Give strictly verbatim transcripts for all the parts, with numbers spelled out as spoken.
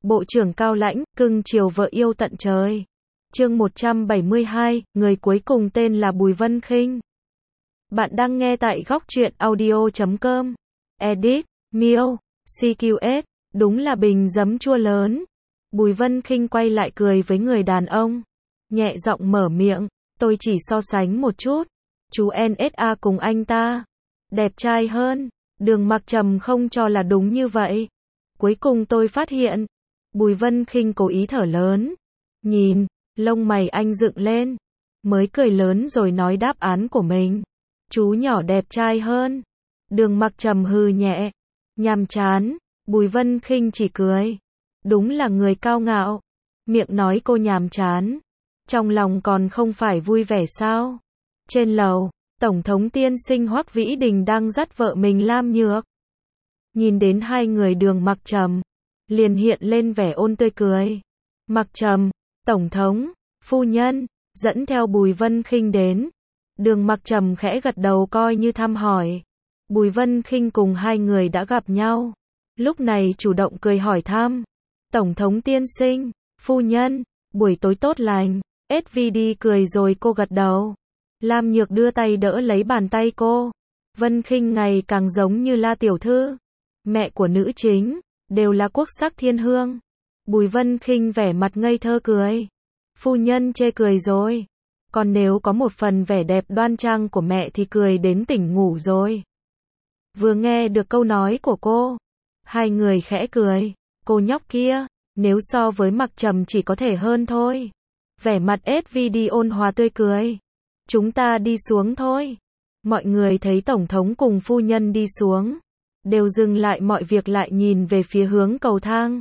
Bộ trưởng cao lãnh, cưng chiều vợ yêu tận trời. Chương một trăm bảy mươi hai, người cuối cùng tên là Bùi Vân Khinh. Bạn đang nghe tại góc truyện audio chấm com. Edit, Miêu, xê quy ét, đúng là bình giấm chua lớn. Bùi Vân Khinh quay lại cười với người đàn ông. Nhẹ giọng mở miệng, tôi chỉ so sánh một chút. Chú en ét a cùng anh ta. Đẹp trai hơn. Đường Mặc Trầm không cho là đúng như vậy. Cuối cùng tôi phát hiện. Bùi Vân Khinh cố ý thở lớn. Nhìn, lông mày anh dựng lên. Mới cười lớn rồi nói đáp án của mình. Chú nhỏ đẹp trai hơn. Đường Mặc Trầm hừ nhẹ. Nhàm chán. Bùi Vân Khinh chỉ cười. Đúng là người cao ngạo. Miệng nói cô nhàm chán. Trong lòng còn không phải vui vẻ sao? Trên lầu, Tổng thống tiên sinh Hoắc Vĩ Đình đang dắt vợ mình Lam Nhược. Nhìn đến hai người Đường Mặc Trầm, liền hiện lên vẻ ôn tươi cười. Mặc Trầm, Tổng thống, phu nhân, dẫn theo Bùi Vân Khinh đến. Đường Mặc Trầm khẽ gật đầu coi như thăm hỏi. Bùi Vân Khinh cùng hai người đã gặp nhau. Lúc này chủ động cười hỏi thăm. Tổng thống tiên sinh, phu nhân, buổi tối tốt lành. ét vê đê cười rồi cô gật đầu. Lam Nhược đưa tay đỡ lấy bàn tay cô. Vân Khinh ngày càng giống như La tiểu thư, mẹ của nữ chính, đều là quốc sắc thiên hương. Bùi Vân Khinh vẻ mặt ngây thơ cười. Phu nhân chê cười rồi. Còn nếu có một phần vẻ đẹp đoan trang của mẹ thì cười đến tỉnh ngủ rồi. Vừa nghe được câu nói của cô, hai người khẽ cười. Cô nhóc kia, nếu so với Mặc Trầm chỉ có thể hơn thôi. Vẻ mặt ét vê đê ôn hòa tươi cười. Chúng ta đi xuống thôi. Mọi người thấy Tổng thống cùng phu nhân đi xuống, đều dừng lại mọi việc lại nhìn về phía hướng cầu thang.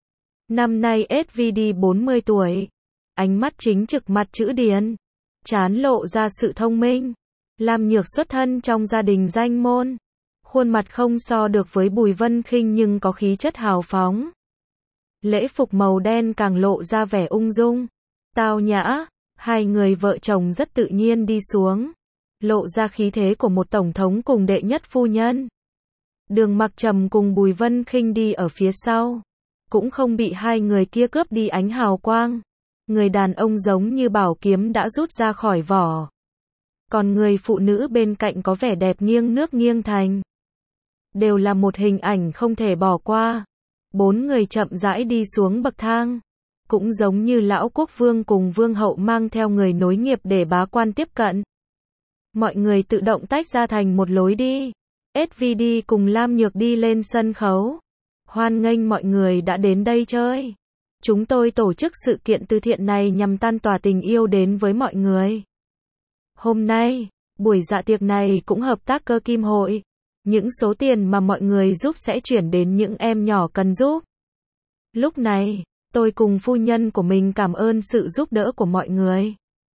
Năm nay ét vê đê bốn mươi tuổi. Ánh mắt chính trực mặt chữ điền. Trán lộ ra sự thông minh. Lam Nhược xuất thân trong gia đình danh môn. Khuôn mặt không so được với Bùi Vân Khinh nhưng có khí chất hào phóng. Lễ phục màu đen càng lộ ra vẻ ung dung, tao nhã. Hai người vợ chồng rất tự nhiên đi xuống, lộ ra khí thế của một tổng thống cùng đệ nhất phu nhân. Đường Mặc Trầm cùng Bùi Vân Khinh đi ở phía sau, cũng không bị hai người kia cướp đi ánh hào quang. Người đàn ông giống như bảo kiếm đã rút ra khỏi vỏ. Còn người phụ nữ bên cạnh có vẻ đẹp nghiêng nước nghiêng thành. Đều là một hình ảnh không thể bỏ qua. Bốn người chậm rãi đi xuống bậc thang. Cũng giống như lão quốc vương cùng vương hậu mang theo người nối nghiệp để bá quan tiếp cận. Mọi người tự động tách ra thành một lối đi. ét vê đê cùng Lam Nhược đi lên sân khấu. Hoan nghênh mọi người đã đến đây chơi. Chúng tôi tổ chức sự kiện từ thiện này nhằm lan tỏa tình yêu đến với mọi người. Hôm nay, buổi dạ tiệc này cũng hợp tác Cơ Kim Hội. Những số tiền mà mọi người giúp sẽ chuyển đến những em nhỏ cần giúp. Lúc này, tôi cùng phu nhân của mình cảm ơn sự giúp đỡ của mọi người.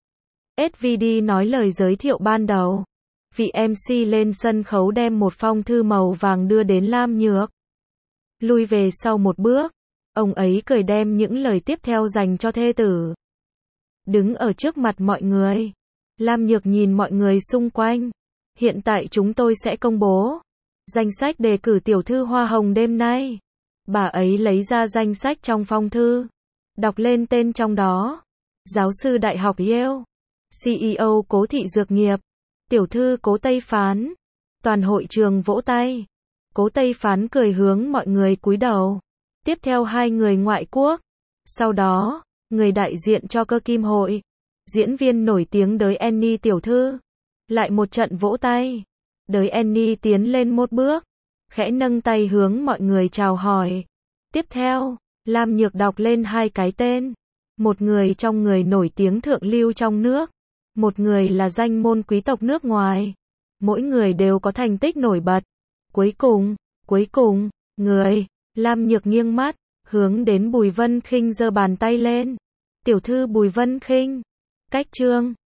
ét vê đê nói lời giới thiệu ban đầu. Vị em xê lên sân khấu đem một phong thư màu vàng đưa đến Lam Nhược. Lui về sau một bước, ông ấy cười đem những lời tiếp theo dành cho thê tử. Đứng ở trước mặt mọi người, Lam Nhược nhìn mọi người xung quanh. Hiện tại chúng tôi sẽ công bố danh sách đề cử tiểu thư hoa hồng đêm nay. Bà ấy lấy ra danh sách trong phong thư, đọc lên tên trong đó. Giáo sư đại học Yale, xê e ô Cố Thị Dược Nghiệp, tiểu thư Cố Tây Phán. Toàn hội trường vỗ tay. Cố Tây Phán cười hướng mọi người cúi đầu. Tiếp theo hai người ngoại quốc. Sau đó, người đại diện cho Cơ Kim Hội, diễn viên nổi tiếng Đới Annie tiểu thư. Lại một trận vỗ tay. Đới Annie tiến lên một bước, khẽ nâng tay hướng mọi người chào hỏi. Tiếp theo, Lam Nhược đọc lên hai cái tên. Một người trong người nổi tiếng thượng lưu trong nước. Một người là danh môn quý tộc nước ngoài. Mỗi người đều có thành tích nổi bật. Cuối cùng, cuối cùng, người, Lam Nhược nghiêng mắt, hướng đến Bùi Vân Khinh giơ bàn tay lên. Tiểu thư Bùi Vân Khinh. Cách chương.